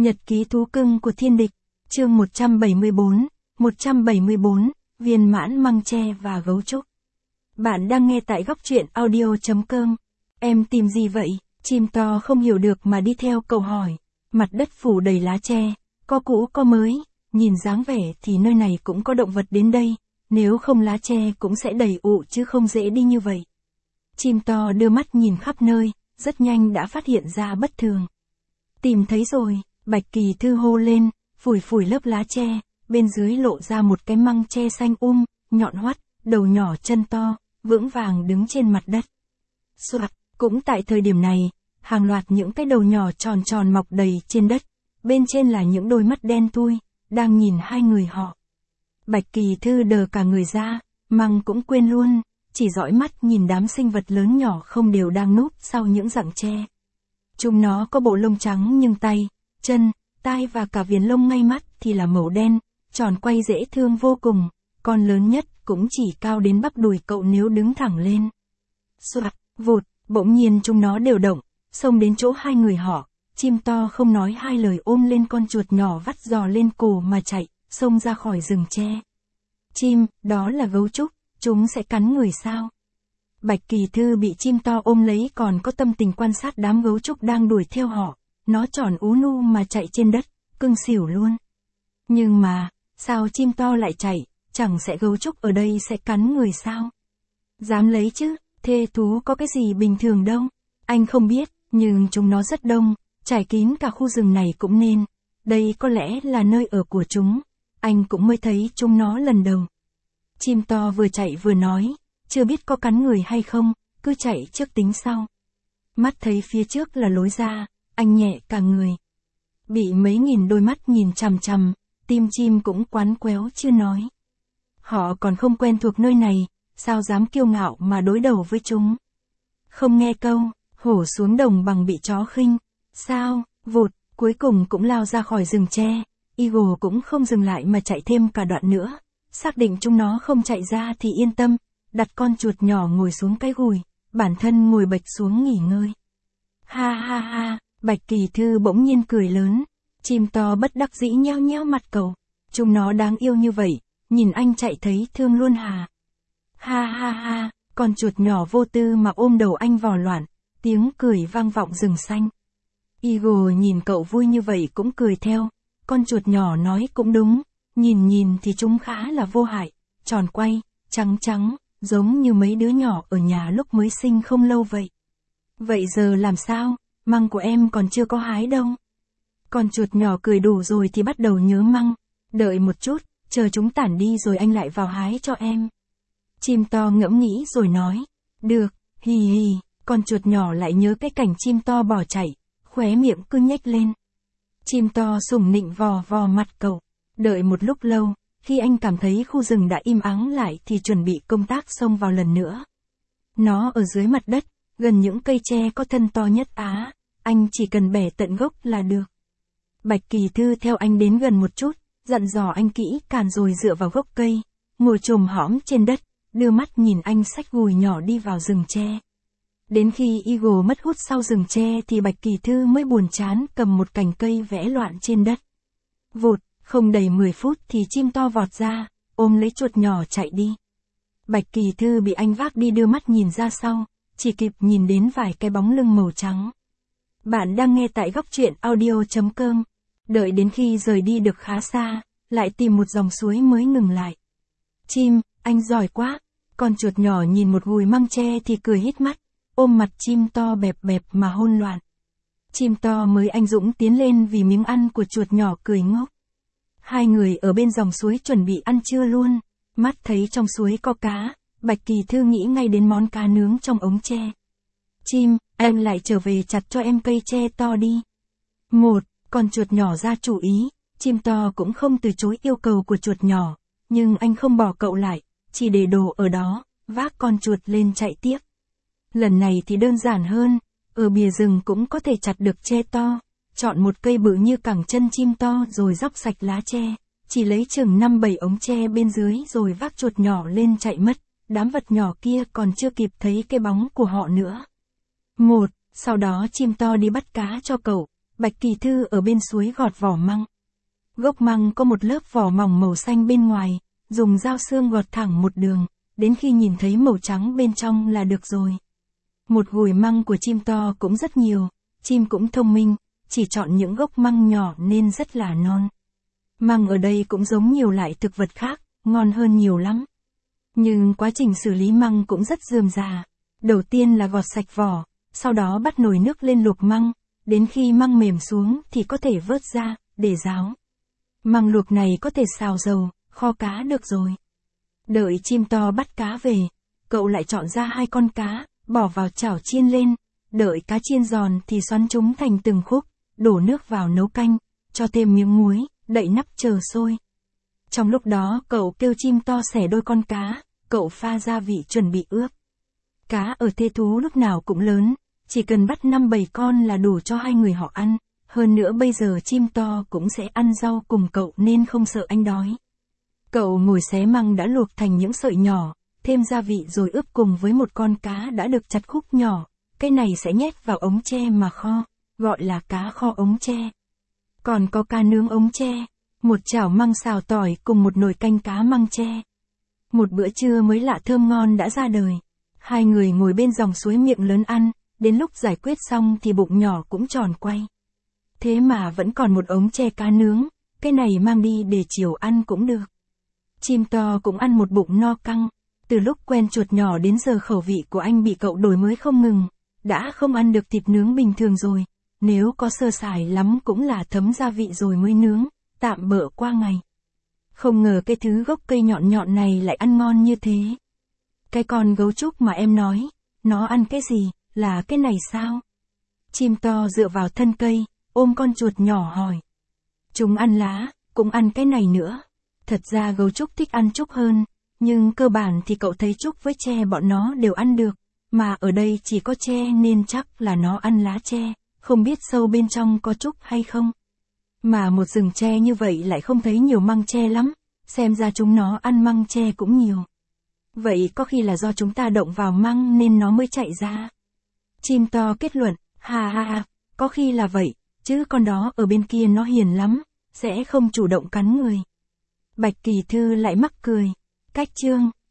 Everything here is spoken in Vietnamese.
Nhật ký thú cưng của thiên địch, chương 174, viên mãn măng tre và gấu trúc. Bạn đang nghe tại góc truyện audio.com. Em tìm gì vậy? Chim to không hiểu được mà đi theo cậu hỏi. Mặt đất phủ đầy lá tre, có cũ có mới, nhìn dáng vẻ thì nơi này cũng có động vật đến đây, nếu không lá tre cũng sẽ đầy ụ chứ không dễ đi như vậy. Chim to đưa mắt nhìn khắp nơi, rất nhanh đã phát hiện ra bất thường. Tìm thấy rồi, Bạch Kỳ Thư hô lên, phủi phủi lớp lá tre, bên dưới lộ ra một cái măng tre xanh nhọn hoắt, đầu nhỏ chân to, vững vàng đứng trên mặt đất. Soạt, cũng tại thời điểm này, hàng loạt những cái đầu nhỏ tròn tròn mọc đầy trên đất, bên trên là những đôi mắt đen thui, đang nhìn hai người họ. Bạch Kỳ Thư đờ cả người ra, măng cũng quên luôn, chỉ dõi mắt nhìn đám sinh vật lớn nhỏ không đều đang núp sau những rặng tre. Chúng nó có bộ lông trắng nhưng tay, chân, tai và cả viền lông ngay mắt thì là màu đen, tròn quay dễ thương vô cùng, con lớn nhất cũng chỉ cao đến bắp đùi cậu nếu đứng thẳng lên. Soạt, vụt, bỗng nhiên chúng nó đều động, xông đến chỗ hai người họ, chim to không nói hai lời ôm lên con chuột nhỏ vắt giò lên cổ mà chạy, xông ra khỏi rừng tre. Chim, đó là gấu trúc, chúng sẽ cắn người sao? Bạch Kỳ Thư bị chim to ôm lấy còn có tâm tình quan sát đám gấu trúc đang đuổi theo họ, nó tròn ú nu mà chạy trên đất, cưng xỉu luôn. Nhưng mà, sao chim to lại chạy, chẳng sẽ gấu trúc ở đây sẽ cắn người sao? Dám lấy chứ, thê thú có cái gì bình thường đâu. Anh không biết, nhưng chúng nó rất đông, trải kín cả khu rừng này cũng nên. Đây có lẽ là nơi ở của chúng, anh cũng mới thấy chúng nó lần đầu. Chim to vừa chạy vừa nói, chưa biết có cắn người hay không, cứ chạy trước tính sau. Mắt thấy phía trước là lối ra, anh nhẹ cả người. Bị mấy nghìn đôi mắt nhìn chằm chằm, tim chim cũng quắn quéo chưa nói. Họ còn không quen thuộc nơi này, sao dám kiêu ngạo mà đối đầu với chúng. Không nghe câu, hổ xuống đồng bằng bị chó khinh. Sao, vụt, cuối cùng cũng lao ra khỏi rừng tre. Eagle cũng không dừng lại mà chạy thêm cả đoạn nữa. Xác định chúng nó không chạy ra thì yên tâm, đặt con chuột nhỏ ngồi xuống cái gùi, bản thân ngồi bệch xuống nghỉ ngơi. Ha ha ha, Bạch Kỳ Thư bỗng nhiên cười lớn, chim to bất đắc dĩ nheo nheo mặt cậu, chúng nó đáng yêu như vậy, nhìn anh chạy thấy thương luôn hà. Ha ha ha, con chuột nhỏ vô tư mà ôm đầu anh vò loạn, tiếng cười vang vọng rừng xanh. Eagle nhìn cậu vui như vậy cũng cười theo, con chuột nhỏ nói cũng đúng, nhìn thì chúng khá là vô hại, tròn quay, trắng trắng, giống như mấy đứa nhỏ ở nhà lúc mới sinh không lâu vậy. Vậy giờ làm sao, măng của em còn chưa có hái đâu. Con chuột nhỏ cười đủ rồi thì bắt đầu nhớ măng, đợi một chút, chờ chúng tản đi rồi anh lại vào hái cho em. Chim to ngẫm nghĩ rồi nói, được, hì hì, con chuột nhỏ lại nhớ cái cảnh chim to bỏ chạy, khóe miệng cứ nhếch lên. Chim to sủng nịnh vò vò mặt cậu, đợi một lúc lâu, khi anh cảm thấy khu rừng đã im ắng lại thì chuẩn bị công tác xông vào lần nữa. Nó ở dưới mặt đất, gần những cây tre có thân to nhất Á, anh chỉ cần bẻ tận gốc là được. Bạch Kỳ Thư theo anh đến gần một chút, dặn dò anh kỹ càng rồi dựa vào gốc cây, ngồi chồm hõm trên đất, đưa mắt nhìn anh xách gùi nhỏ đi vào rừng tre. Đến khi Eagle mất hút sau rừng tre thì Bạch Kỳ Thư mới buồn chán cầm một cành cây vẽ loạn trên đất. Vụt, không đầy 10 phút thì chim to vọt ra, ôm lấy chuột nhỏ chạy đi. Bạch Kỳ Thư bị anh vác đi đưa mắt nhìn ra sau, chỉ kịp nhìn đến vài cái bóng lưng màu trắng. Bạn đang nghe tại góc truyện audio.com. Đợi đến khi rời đi được khá xa, lại tìm một dòng suối mới ngừng lại. Chim, anh giỏi quá. Con chuột nhỏ nhìn một gùi măng tre thì cười hít mắt, ôm mặt chim to bẹp bẹp mà hôn loạn. Chim to mới anh dũng tiến lên vì miếng ăn của chuột nhỏ cười ngốc. Hai người ở bên dòng suối chuẩn bị ăn trưa luôn, mắt thấy trong suối có cá, Bạch Kỳ Thư nghĩ ngay đến món cá nướng trong ống tre. Chim, anh lại trở về chặt cho em cây tre to đi. Con chuột nhỏ ra chủ ý, chim to cũng không từ chối yêu cầu của chuột nhỏ, nhưng anh không bỏ cậu lại, chỉ để đồ ở đó, vác con chuột lên chạy tiếp. Lần này thì đơn giản hơn, ở bìa rừng cũng có thể chặt được tre to, chọn một cây bự như cẳng chân chim to rồi róc sạch lá tre, chỉ lấy chừng 5-7 ống tre bên dưới rồi vác chuột nhỏ lên chạy mất, đám vật nhỏ kia còn chưa kịp thấy cái bóng của họ nữa. Sau đó chim to đi bắt cá cho cậu, Bạch Kỳ Thư ở bên suối gọt vỏ măng. Gốc măng có một lớp vỏ mỏng màu xanh bên ngoài, dùng dao xương gọt thẳng một đường, đến khi nhìn thấy màu trắng bên trong là được rồi. Một gùi măng của chim to cũng rất nhiều, chim cũng thông minh, chỉ chọn những gốc măng nhỏ nên rất là non. Măng ở đây cũng giống nhiều loại thực vật khác, ngon hơn nhiều lắm. Nhưng quá trình xử lý măng cũng rất rườm rà. Đầu tiên là gọt sạch vỏ, sau đó bắt nồi nước lên luộc măng, đến khi măng mềm xuống thì có thể vớt ra, để ráo. Măng luộc này có thể xào dầu, kho cá được rồi. Đợi chim to bắt cá về, cậu lại chọn ra 2 con cá, bỏ vào chảo chiên lên, đợi cá chiên giòn thì xoắn chúng thành từng khúc, đổ nước vào nấu canh, cho thêm miếng muối, đậy nắp chờ sôi. Trong lúc đó cậu kêu chim to xẻ đôi con cá, cậu pha gia vị chuẩn bị ướp. Cá ở Thế Thú lúc nào cũng lớn, chỉ cần bắt 5-7 con là đủ cho 2 người họ ăn, hơn nữa bây giờ chim to cũng sẽ ăn rau cùng cậu nên không sợ anh đói. Cậu ngồi xé măng đã luộc thành những sợi nhỏ, thêm gia vị rồi ướp cùng với một con cá đã được chặt khúc nhỏ, cái này sẽ nhét vào ống tre mà kho, gọi là cá kho ống tre. Còn có cá nướng ống tre, một chảo măng xào tỏi cùng một nồi canh cá măng tre. Một bữa trưa mới lạ thơm ngon đã ra đời. 2 người ngồi bên dòng suối miệng lớn ăn, đến lúc giải quyết xong thì bụng nhỏ cũng tròn quay. Thế mà vẫn còn một ống tre cá nướng, cái này mang đi để chiều ăn cũng được. Chim to cũng ăn một bụng no căng, từ lúc quen chuột nhỏ đến giờ khẩu vị của anh bị cậu đổi mới không ngừng, đã không ăn được thịt nướng bình thường rồi, nếu có sơ sài lắm cũng là thấm gia vị rồi mới nướng, tạm bợ qua ngày. Không ngờ cái thứ gốc cây nhọn nhọn này lại ăn ngon như thế. Cái con gấu trúc mà em nói, nó ăn cái gì, là cái này sao? Chim to dựa vào thân cây, ôm con chuột nhỏ hỏi. Chúng ăn lá, cũng ăn cái này nữa. Thật ra gấu trúc thích ăn trúc hơn, nhưng cơ bản thì cậu thấy trúc với tre bọn nó đều ăn được, mà ở đây chỉ có tre nên chắc là nó ăn lá tre, không biết sâu bên trong có trúc hay không. Mà một rừng tre như vậy lại không thấy nhiều măng tre lắm, xem ra chúng nó ăn măng tre cũng nhiều. Vậy có khi là do chúng ta động vào măng nên nó mới chạy ra. Chim to kết luận, ha ha ha, có khi là vậy, chứ con đó ở bên kia nó hiền lắm, sẽ không chủ động cắn người. Bạch Kỳ Thư lại mắc cười. Cách chương